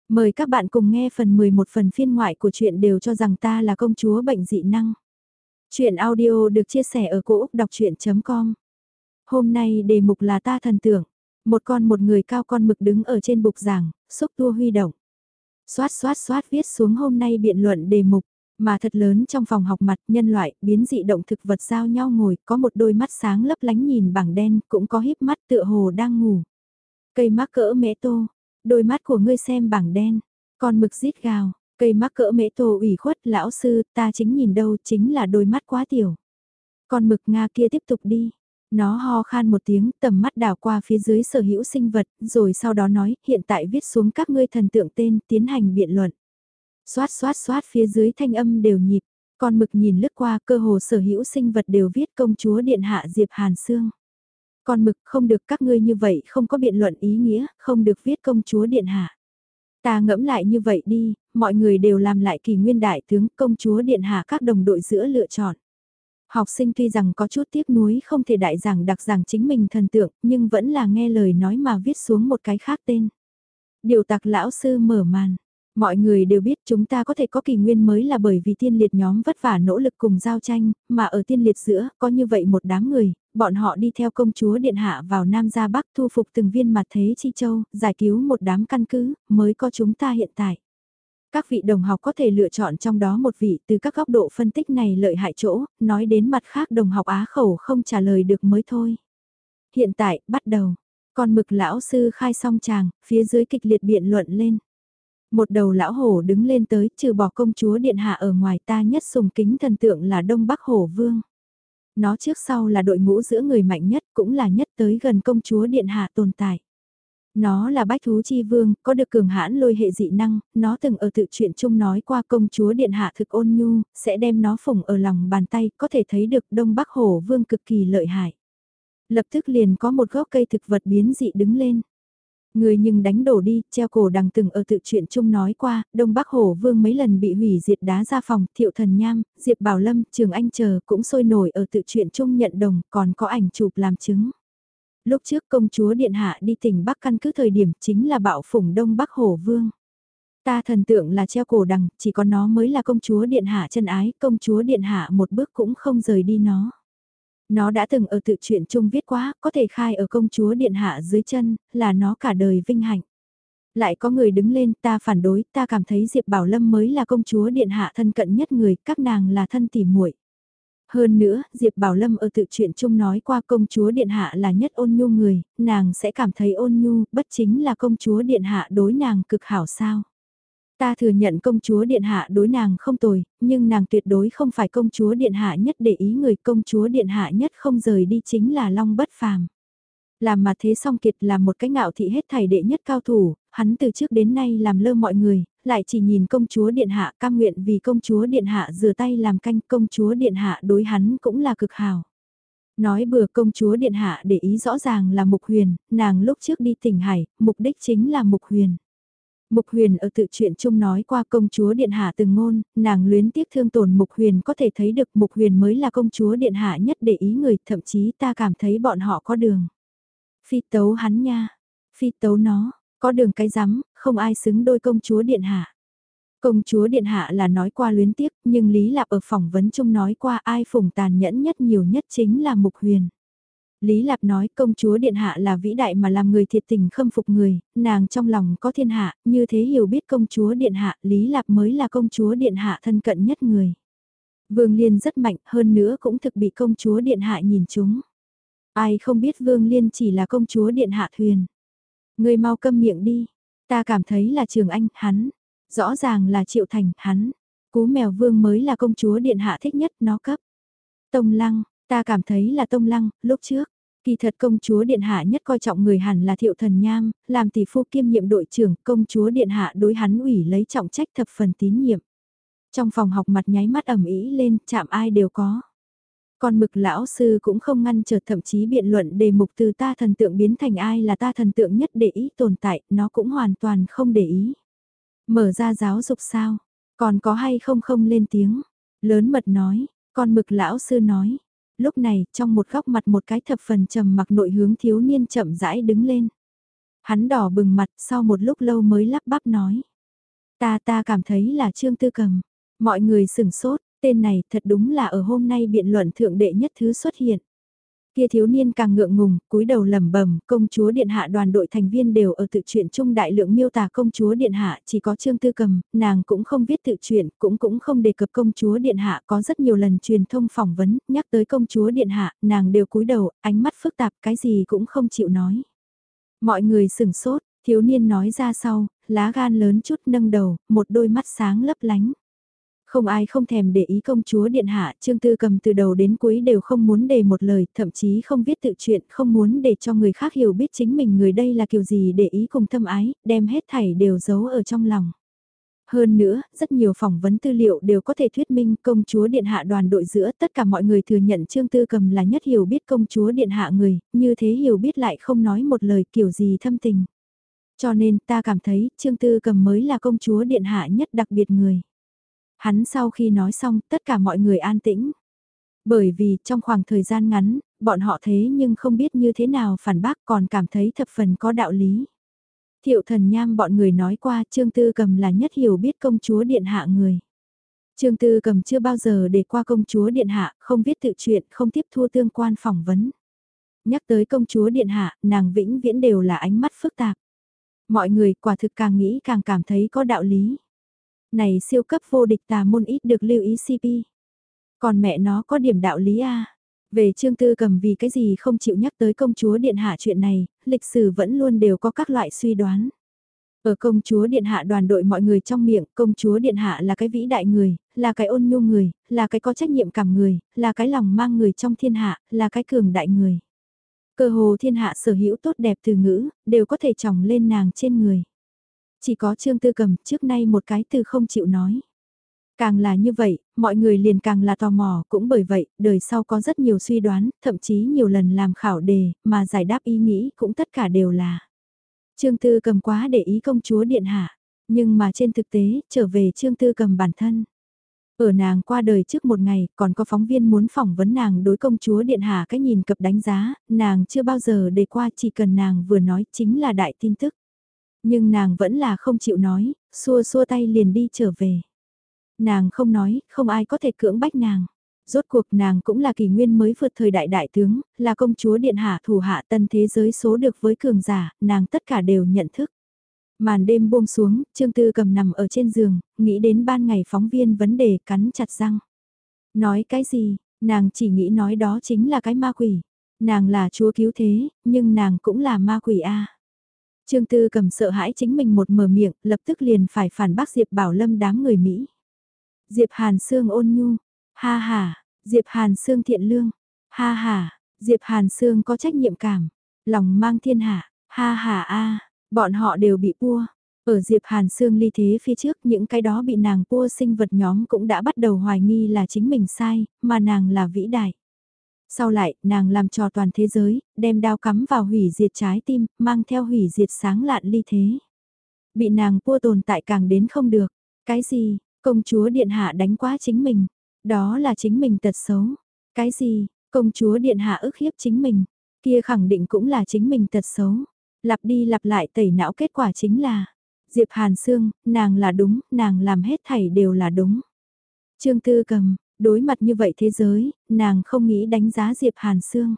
Mời các bạn cùng nghe phần 11 phần phiên ngoại của truyện đều cho rằng ta là công chúa bệnh dị năng. Chuyện audio được chia sẻ ở cỗ đọc chuyện.com. Hôm nay đề mục là ta thần tượng. Một người cao con mực đứng ở trên bục giảng, xúc tua huy động. Xoát xoát xoát viết xuống hôm nay biện luận đề mục. Mà thật lớn trong phòng học mặt nhân loại, biến dị động thực vật giao nhau ngồi, có một đôi mắt sáng lấp lánh nhìn bảng đen, cũng có híp mắt tựa hồ đang ngủ. Cây mác cỡ mễ tô, đôi mắt của ngươi xem bảng đen, con mực rít gào, cây mác cỡ mễ tô ủy khuất lão sư, ta chính nhìn đâu chính là đôi mắt quá tiểu. Con mực Nga kia tiếp tục đi. Nó ho khan một tiếng, tầm mắt đảo qua phía dưới sở hữu sinh vật, rồi sau đó nói, hiện tại viết xuống các ngươi thần tượng tên, tiến hành biện luận. Xoát xoát xoát phía dưới thanh âm đều nhịp, con mực nhìn lướt qua cơ hồ sở hữu sinh vật đều viết công chúa điện hạ Diệp Hàn Sương. Con mực không được các ngươi như vậy không có biện luận ý nghĩa, không được viết công chúa điện hạ. Ta ngẫm lại như vậy đi, mọi người đều làm lại kỳ nguyên đại tướng công chúa điện hạ các đồng đội giữa lựa chọn. Học sinh tuy rằng có chút tiếc nuối không thể đại giảng đặc giảng chính mình thần tượng, nhưng vẫn là nghe lời nói mà viết xuống một cái khác tên. Điều tặc lão sư mở màn. Mọi người đều biết chúng ta có thể có kỳ nguyên mới là bởi vì tiên liệt nhóm vất vả nỗ lực cùng giao tranh, mà ở tiên liệt giữa có như vậy một đám người, bọn họ đi theo công chúa Điện Hạ vào Nam ra Bắc thu phục từng viên mặt thế chi châu, giải cứu một đám căn cứ, mới có chúng ta hiện tại. Các vị đồng học có thể lựa chọn trong đó một vị từ các góc độ phân tích này lợi hại chỗ, nói đến mặt khác đồng học á khẩu không trả lời được mới thôi. Hiện tại, bắt đầu. Con mực lão sư khai xong tràng, phía dưới kịch liệt biện luận lên. Một đầu lão hổ đứng lên tới, trừ bỏ công chúa điện hạ ở ngoài ta nhất sùng kính thần tượng là Đông Bắc Hổ Vương. Nó trước sau là đội ngũ giữa người mạnh nhất, cũng là nhất tới gần công chúa điện hạ tồn tại. Nó là bách thú chi vương, có được cường hãn lôi hệ dị năng, nó từng ở tự truyện chung nói qua công chúa điện hạ thực ôn nhu, sẽ đem nó phủng ở lòng bàn tay, có thể thấy được Đông Bắc Hổ Vương cực kỳ lợi hại. Lập tức liền có một gốc cây thực vật biến dị đứng lên. Người nhưng đánh đổ đi, treo cổ đằng từng ở tự truyện chung nói qua, Đông Bắc Hổ Vương mấy lần bị hủy diệt đá ra phòng, Thiệu Thần Nham, Diệp Bảo Lâm, Trường Anh chờ cũng sôi nổi ở tự truyện chung nhận đồng, còn có ảnh chụp làm chứng. Lúc trước công chúa Điện Hạ đi tỉnh Bắc căn cứ thời điểm chính là bạo phủng Đông Bắc Hổ Vương. Ta thần tượng là treo cổ đằng, chỉ có nó mới là công chúa Điện Hạ chân ái, công chúa Điện Hạ một bước cũng không rời đi nó. Nó đã từng ở tự truyện chung viết quá, có thể khai ở công chúa điện hạ dưới chân, là nó cả đời vinh hạnh. Lại có người đứng lên, ta phản đối, ta cảm thấy Diệp Bảo Lâm mới là công chúa điện hạ thân cận nhất người, các nàng là thân tỉ muội. Hơn nữa, Diệp Bảo Lâm ở tự truyện chung nói qua công chúa điện hạ là nhất ôn nhu người, nàng sẽ cảm thấy ôn nhu, bất chính là công chúa điện hạ đối nàng cực hảo sao. Ta thừa nhận công chúa điện hạ đối nàng không tồi, nhưng nàng tuyệt đối không phải công chúa điện hạ nhất để ý người, công chúa điện hạ nhất không rời đi chính là Long Bất Phàm. Làm mà thế song kiệt là một cái ngạo thị hết thảy đệ nhất cao thủ, hắn từ trước đến nay làm lơ mọi người, lại chỉ nhìn công chúa điện hạ cam nguyện vì công chúa điện hạ rửa tay làm canh, công chúa điện hạ đối hắn cũng là cực hảo. Nói bừa công chúa điện hạ để ý rõ ràng là Mục Huyền, nàng lúc trước đi tỉnh Hải, mục đích chính là Mục Huyền. Mục Huyền ở tự truyện chung nói qua công chúa điện hạ từng ngôn, nàng luyến tiếc thương tổn Mục Huyền có thể thấy được Mục Huyền mới là công chúa điện hạ nhất để ý người, thậm chí ta cảm thấy bọn họ có đường. Phi tấu hắn nha, phi tấu nó, có đường cái rắm, không ai xứng đôi công chúa điện hạ. Công chúa điện hạ là nói qua luyến tiếc, nhưng Lý Lạp ở phỏng vấn chung nói qua ai phủng tàn nhẫn nhất nhiều nhất chính là Mục Huyền. Lý Lạp nói công chúa Điện Hạ là vĩ đại mà làm người thiệt tình khâm phục người, nàng trong lòng có thiên hạ, như thế hiểu biết công chúa Điện Hạ, Lý Lạp mới là công chúa Điện Hạ thân cận nhất người. Vương Liên rất mạnh, hơn nữa cũng thực bị công chúa Điện Hạ nhìn chúng. Ai không biết Vương Liên chỉ là công chúa Điện Hạ thuyền. Người mau câm miệng đi, ta cảm thấy là Trường Anh, hắn, rõ ràng là Triệu Thành, hắn, Cú Mèo Vương mới là công chúa Điện Hạ thích nhất, nó cấp. Tông Lăng, ta cảm thấy là Tông Lăng, lúc trước, kỳ thật công chúa Điện Hạ nhất coi trọng người hẳn là Thiệu Thần Nham, làm tỷ phu kiêm nhiệm đội trưởng, công chúa Điện Hạ đối hắn ủy lấy trọng trách thập phần tín nhiệm. Trong phòng học mặt nháy mắt ẩm ý lên, chạm ai đều có. Còn mực lão sư cũng không ngăn trở, thậm chí biện luận đề mục từ ta thần tượng biến thành ai là ta thần tượng nhất để ý tồn tại, nó cũng hoàn toàn không để ý. Mở ra giáo dục sao, còn có hay không không lên tiếng, lớn mật nói, con mực lão sư nói. Lúc này, trong một góc mặt một cái thập phần trầm mặc nội hướng thiếu niên chậm rãi đứng lên. Hắn đỏ bừng mặt sau một lúc lâu mới lắp bắp nói. Ta cảm thấy là Trương Tư Cầm. Mọi người sửng sốt, tên này thật đúng là ở hôm nay biện luận thượng đệ nhất thứ xuất hiện. Kia thiếu niên càng ngượng ngùng, cúi đầu lẩm bẩm, công chúa điện hạ đoàn đội thành viên đều ở tự truyện chung đại lượng miêu tả công chúa điện hạ, chỉ có Trương Tư Cầm, nàng cũng không viết tự truyện, cũng không đề cập công chúa điện hạ, có rất nhiều lần truyền thông phỏng vấn, nhắc tới công chúa điện hạ, nàng đều cúi đầu, ánh mắt phức tạp, cái gì cũng không chịu nói. Mọi người sửng sốt, thiếu niên nói ra sau, lá gan lớn chút nâng đầu, một đôi mắt sáng lấp lánh. Không ai không thèm để ý công chúa điện hạ, Trương Tư Cầm từ đầu đến cuối đều không muốn đề một lời, thậm chí không viết tự truyện, không muốn để cho người khác hiểu biết chính mình người đây là kiểu gì để ý cùng thâm ái, đem hết thảy đều giấu ở trong lòng. Hơn nữa, rất nhiều phỏng vấn tư liệu đều có thể thuyết minh công chúa điện hạ đoàn đội giữa tất cả mọi người thừa nhận Trương Tư Cầm là nhất hiểu biết công chúa điện hạ người, như thế hiểu biết lại không nói một lời kiểu gì thâm tình. Cho nên ta cảm thấy Trương Tư Cầm mới là công chúa điện hạ nhất đặc biệt người. Hắn sau khi nói xong tất cả mọi người an tĩnh. Bởi vì trong khoảng thời gian ngắn, bọn họ thế nhưng không biết như thế nào phản bác còn cảm thấy thập phần có đạo lý. Thiệu Thần Nham bọn người nói qua Trương Tư Cầm là nhất hiểu biết công chúa điện hạ người. Trương Tư Cầm chưa bao giờ để qua công chúa điện hạ, không viết tự truyện, không tiếp thu tương quan phỏng vấn. Nhắc tới công chúa điện hạ, nàng vĩnh viễn đều là ánh mắt phức tạp. Mọi người quả thực càng nghĩ càng cảm thấy có đạo lý. Này siêu cấp vô địch tà môn ít được lưu ý CP. Còn mẹ nó có điểm đạo lý a. Về Trương Tư Cầm vì cái gì không chịu nhắc tới công chúa điện hạ chuyện này, lịch sử vẫn luôn đều có các loại suy đoán. Ở công chúa điện hạ đoàn đội mọi người trong miệng, công chúa điện hạ là cái vĩ đại người, là cái ôn nhu người, là cái có trách nhiệm cảm người, là cái lòng mang người trong thiên hạ, là cái cường đại người. Cơ hồ thiên hạ sở hữu tốt đẹp từ ngữ, đều có thể tròng lên nàng trên người. Chỉ có Trương Tư Cầm trước nay một cái từ không chịu nói. Càng là như vậy, mọi người liền càng là tò mò, cũng bởi vậy, đời sau có rất nhiều suy đoán, thậm chí nhiều lần làm khảo đề, mà giải đáp ý nghĩ cũng tất cả đều là. Trương Tư Cầm quá để ý công chúa điện hạ, nhưng mà trên thực tế, trở về Trương Tư Cầm bản thân. Ở nàng qua đời trước một ngày, còn có phóng viên muốn phỏng vấn nàng đối công chúa điện hạ cái nhìn cập đánh giá, nàng chưa bao giờ để qua chỉ cần nàng vừa nói chính là đại tin tức. Nhưng nàng vẫn là không chịu nói, xua xua tay liền đi trở về. Nàng không nói, không ai có thể cưỡng bách nàng. Rốt cuộc nàng cũng là kỷ nguyên mới vượt thời đại đại tướng, là công chúa điện hạ thủ hạ tân thế giới số được với cường giả, nàng tất cả đều nhận thức. Màn đêm buông xuống, Trương Tư Cầm nằm ở trên giường, nghĩ đến ban ngày phóng viên vấn đề cắn chặt răng. Nói cái gì, nàng chỉ nghĩ nói đó chính là cái ma quỷ. Nàng là chúa cứu thế, nhưng nàng cũng là ma quỷ a. Trương Tư Cầm sợ hãi chính mình một mở miệng, lập tức liền phải phản bác Diệp Bảo Lâm đám người Mỹ. Diệp Hàn Sương ôn nhu, ha ha, Diệp Hàn Sương thiện lương, ha ha, Diệp Hàn Sương có trách nhiệm cảm, lòng mang thiên hạ, ha ha a, bọn họ đều bị pua. Ở Diệp Hàn Sương ly thế phía trước những cái đó bị nàng pua sinh vật nhóm cũng đã bắt đầu hoài nghi là chính mình sai, mà nàng là vĩ đại. Sau lại, nàng làm trò toàn thế giới, đem đao cắm vào hủy diệt trái tim, mang theo hủy diệt sáng lạn ly thế. Bị nàng pua tồn tại càng đến không được. Cái gì, công chúa điện hạ đánh quá chính mình. Đó là chính mình tật xấu. Cái gì, công chúa điện hạ ức hiếp chính mình. Kia khẳng định cũng là chính mình tật xấu. Lặp đi lặp lại tẩy não kết quả chính là. Diệp Hàn Sương, nàng là đúng, nàng làm hết thảy đều là đúng. Trương Tư Cầm, đối mặt như vậy thế giới, nàng không nghĩ đánh giá Diệp Hàn Sương.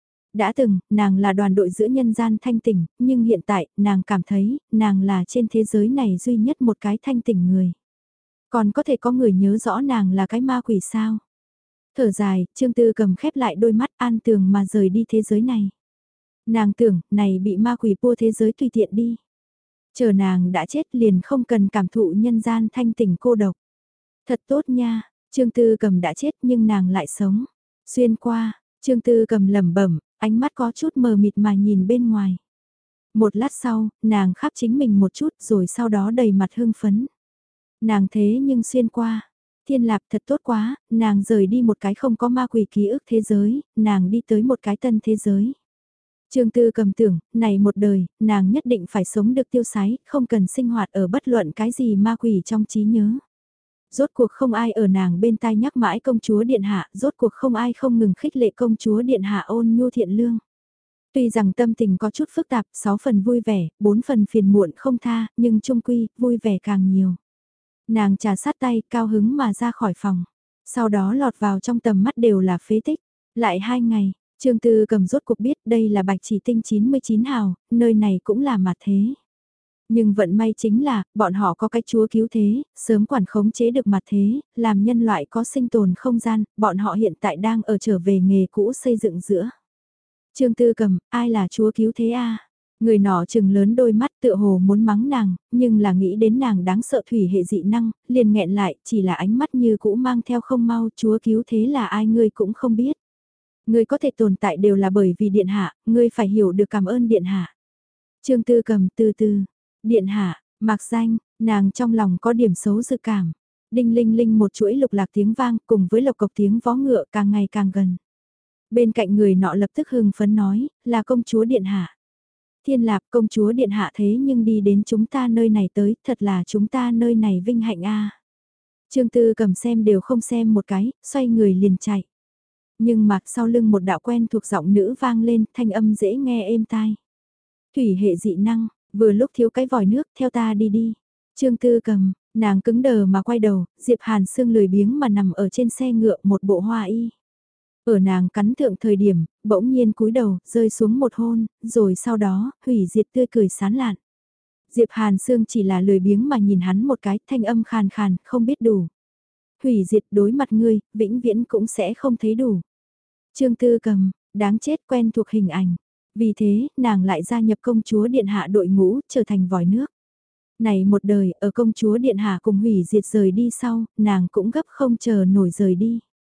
Đã từng, nàng là đoàn đội giữa nhân gian thanh tỉnh, nhưng hiện tại, nàng cảm thấy, nàng là trên thế giới này duy nhất một cái thanh tỉnh người. Còn có thể có người nhớ rõ nàng là cái ma quỷ sao? Thở dài, Trương Tư Cầm khép lại đôi mắt an tường mà rời đi thế giới này. Nàng tưởng, này bị ma quỷ pua thế giới tùy tiện đi. Chờ nàng đã chết liền không cần cảm thụ nhân gian thanh tỉnh cô độc. Thật tốt nha, Trương Tư Cầm đã chết nhưng nàng lại sống. Xuyên qua, Trương Tư Cầm lẩm bẩm, ánh mắt có chút mờ mịt mà nhìn bên ngoài. Một lát sau, nàng khắp chính mình một chút rồi sau đó đầy mặt hưng phấn. Nàng thế nhưng xuyên qua. Thiên Lạp thật tốt quá, nàng rời đi một cái không có ma quỷ ký ức thế giới, nàng đi tới một cái tân thế giới. Trương Tư Cầm tưởng, này một đời, nàng nhất định phải sống được tiêu sái, không cần sinh hoạt ở bất luận cái gì ma quỷ trong trí nhớ. Rốt cuộc không ai ở nàng bên tai nhắc mãi công chúa điện hạ, rốt cuộc không ai không ngừng khích lệ công chúa điện hạ ôn nhu thiện lương. Tuy rằng tâm tình có chút phức tạp, 6 phần vui vẻ, 4 phần phiền muộn không tha, nhưng chung quy, vui vẻ càng nhiều. Nàng trà sát tay, cao hứng mà ra khỏi phòng. Sau đó lọt vào trong tầm mắt đều là phế tích. Lại 2 ngày, Trương Tư Cầm rốt cuộc biết đây là Bạch Chỉ Tinh 99 hào, nơi này cũng là mặt thế. Nhưng vận may chính là, bọn họ có cái chúa cứu thế, sớm quản khống chế được mặt thế, làm nhân loại có sinh tồn không gian, bọn họ hiện tại đang ở trở về nghề cũ xây dựng giữa. Trương Tư Cầm, ai là chúa cứu thế a? Người nọ trừng lớn đôi mắt tựa hồ muốn mắng nàng, nhưng là nghĩ đến nàng đáng sợ thủy hệ dị năng, liền nghẹn lại, chỉ là ánh mắt như cũ mang theo không mau, chúa cứu thế là ai ngươi cũng không biết. Ngươi có thể tồn tại đều là bởi vì điện hạ, ngươi phải hiểu được cảm ơn điện hạ. Trương Tư Cầm từ từ, điện hạ, mặc danh, nàng trong lòng có điểm xấu dự cảm. Đinh linh linh một chuỗi lục lạc tiếng vang cùng với lộc cộc tiếng vó ngựa càng ngày càng gần. Bên cạnh người nọ lập tức hưng phấn nói, là công chúa điện hạ. Thiên Lạp công chúa điện hạ thế nhưng đi đến chúng ta nơi này tới, thật là chúng ta nơi này vinh hạnh a. Trương Tư Cầm xem đều không xem một cái, xoay người liền chạy. Nhưng mà sau lưng một đạo quen thuộc giọng nữ vang lên, thanh âm dễ nghe êm tai. Thủy hệ dị năng, vừa lúc thiếu cái vòi nước, theo ta đi đi. Trương Tư Cầm, nàng cứng đờ mà quay đầu, Diệp Hàn Sương lười biếng mà nằm ở trên xe ngựa một bộ hoa y. Ở nàng cắn thượng thời điểm, bỗng nhiên cúi đầu, rơi xuống một hôn, rồi sau đó, hủy diệt tươi cười sán lạn. Diệp Hàn Sương chỉ là lười biếng mà nhìn hắn một cái, thanh âm khàn khàn, không biết đủ. Hủy diệt đối mặt ngươi, vĩnh viễn cũng sẽ không thấy đủ. Trương Tư Cầm, đáng chết quen thuộc hình ảnh. Vì thế, nàng lại gia nhập công chúa điện hạ đội ngũ, trở thành vòi nước. Này một đời, ở công chúa điện hạ cùng hủy diệt rời đi sau, nàng cũng gấp không chờ nổi rời đi.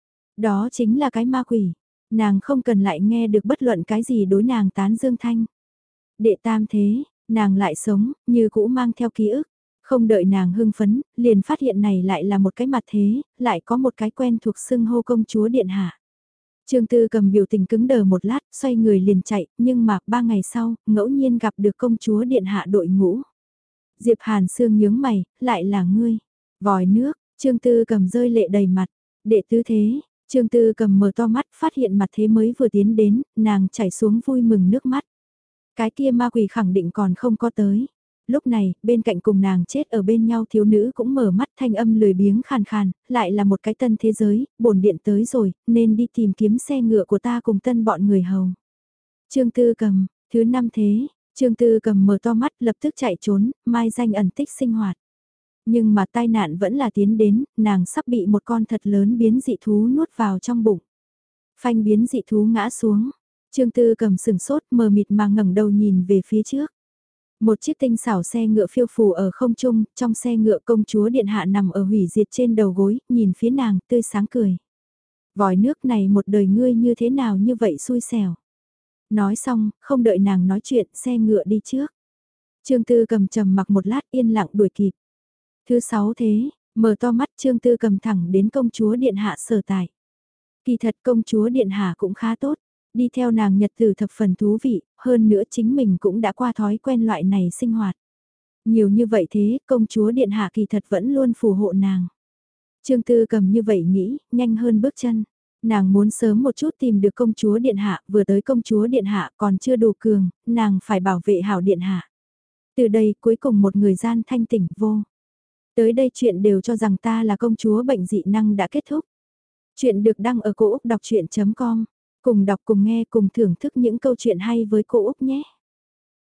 Đó chính là cái ma quỷ. Nàng không cần lại nghe được bất luận cái gì đối nàng tán dương thanh. Đệ tam thế, nàng lại sống, như cũ mang theo ký ức. Không đợi nàng hưng phấn, liền phát hiện này lại là một cái mặt thế, lại có một cái quen thuộc xưng hô công chúa điện hạ. Trương Tư Cầm biểu tình cứng đờ một lát, xoay người liền chạy, nhưng mà 3 ngày sau, ngẫu nhiên gặp được công chúa điện hạ đội ngũ. Diệp Hàn Sương nhướng mày, lại là ngươi. Vòi nước, Trương Tư Cầm rơi lệ đầy mặt. Đệ tứ thế, Trương Tư Cầm mở to mắt, phát hiện mặt thế mới vừa tiến đến, nàng chảy xuống vui mừng nước mắt. Cái kia ma quỷ khẳng định còn không có tới. Lúc này, bên cạnh cùng nàng chết ở bên nhau thiếu nữ cũng mở mắt, thanh âm lười biếng khàn khàn, lại là một cái tân thế giới, bổn điện tới rồi, nên đi tìm kiếm xe ngựa của ta cùng tân bọn người hầu. Trương Tư Cầm, thứ 5 thế, Trương Tư Cầm mở to mắt lập tức chạy trốn, mai danh ẩn tích sinh hoạt. Nhưng mà tai nạn vẫn là tiến đến, nàng sắp bị một con thật lớn biến dị thú nuốt vào trong bụng. Phanh biến dị thú ngã xuống, Trương Tư Cầm sừng sốt mờ mịt mà ngẩng đầu nhìn về phía trước. Một chiếc tinh xảo xe ngựa phiêu phù ở không trung, trong xe ngựa công chúa điện hạ nằm ở hủy diệt trên đầu gối, nhìn phía nàng, tươi sáng cười. Vòi nước này một đời ngươi như thế nào như vậy xui xẻo. Nói xong, không đợi nàng nói chuyện, xe ngựa đi trước. Trương Tư Cầm trầm mặc một lát yên lặng đuổi kịp. Thứ 6 thế, mở to mắt Trương Tư Cầm thẳng đến công chúa điện hạ sở tại. Kỳ thật công chúa điện hạ cũng khá tốt, đi theo nàng nhật tử thập phần thú vị, hơn nữa chính mình cũng đã qua thói quen loại này sinh hoạt. Nhiều như vậy thế, công chúa điện hạ kỳ thật vẫn luôn phù hộ nàng. Trương Tư Cầm như vậy nghĩ, nhanh hơn bước chân. Nàng muốn sớm một chút tìm được công chúa điện hạ, vừa tới công chúa điện hạ còn chưa đủ cường, nàng phải bảo vệ hảo điện hạ. Từ đây cuối cùng một người gian thanh tỉnh vô. Tới đây chuyện đều cho rằng ta là công chúa bệnh dị năng đã kết thúc. Chuyện được đăng ở cô Úc Đọc Chuyện.com. Cùng đọc cùng nghe cùng thưởng thức những câu chuyện hay với cô Úc nhé.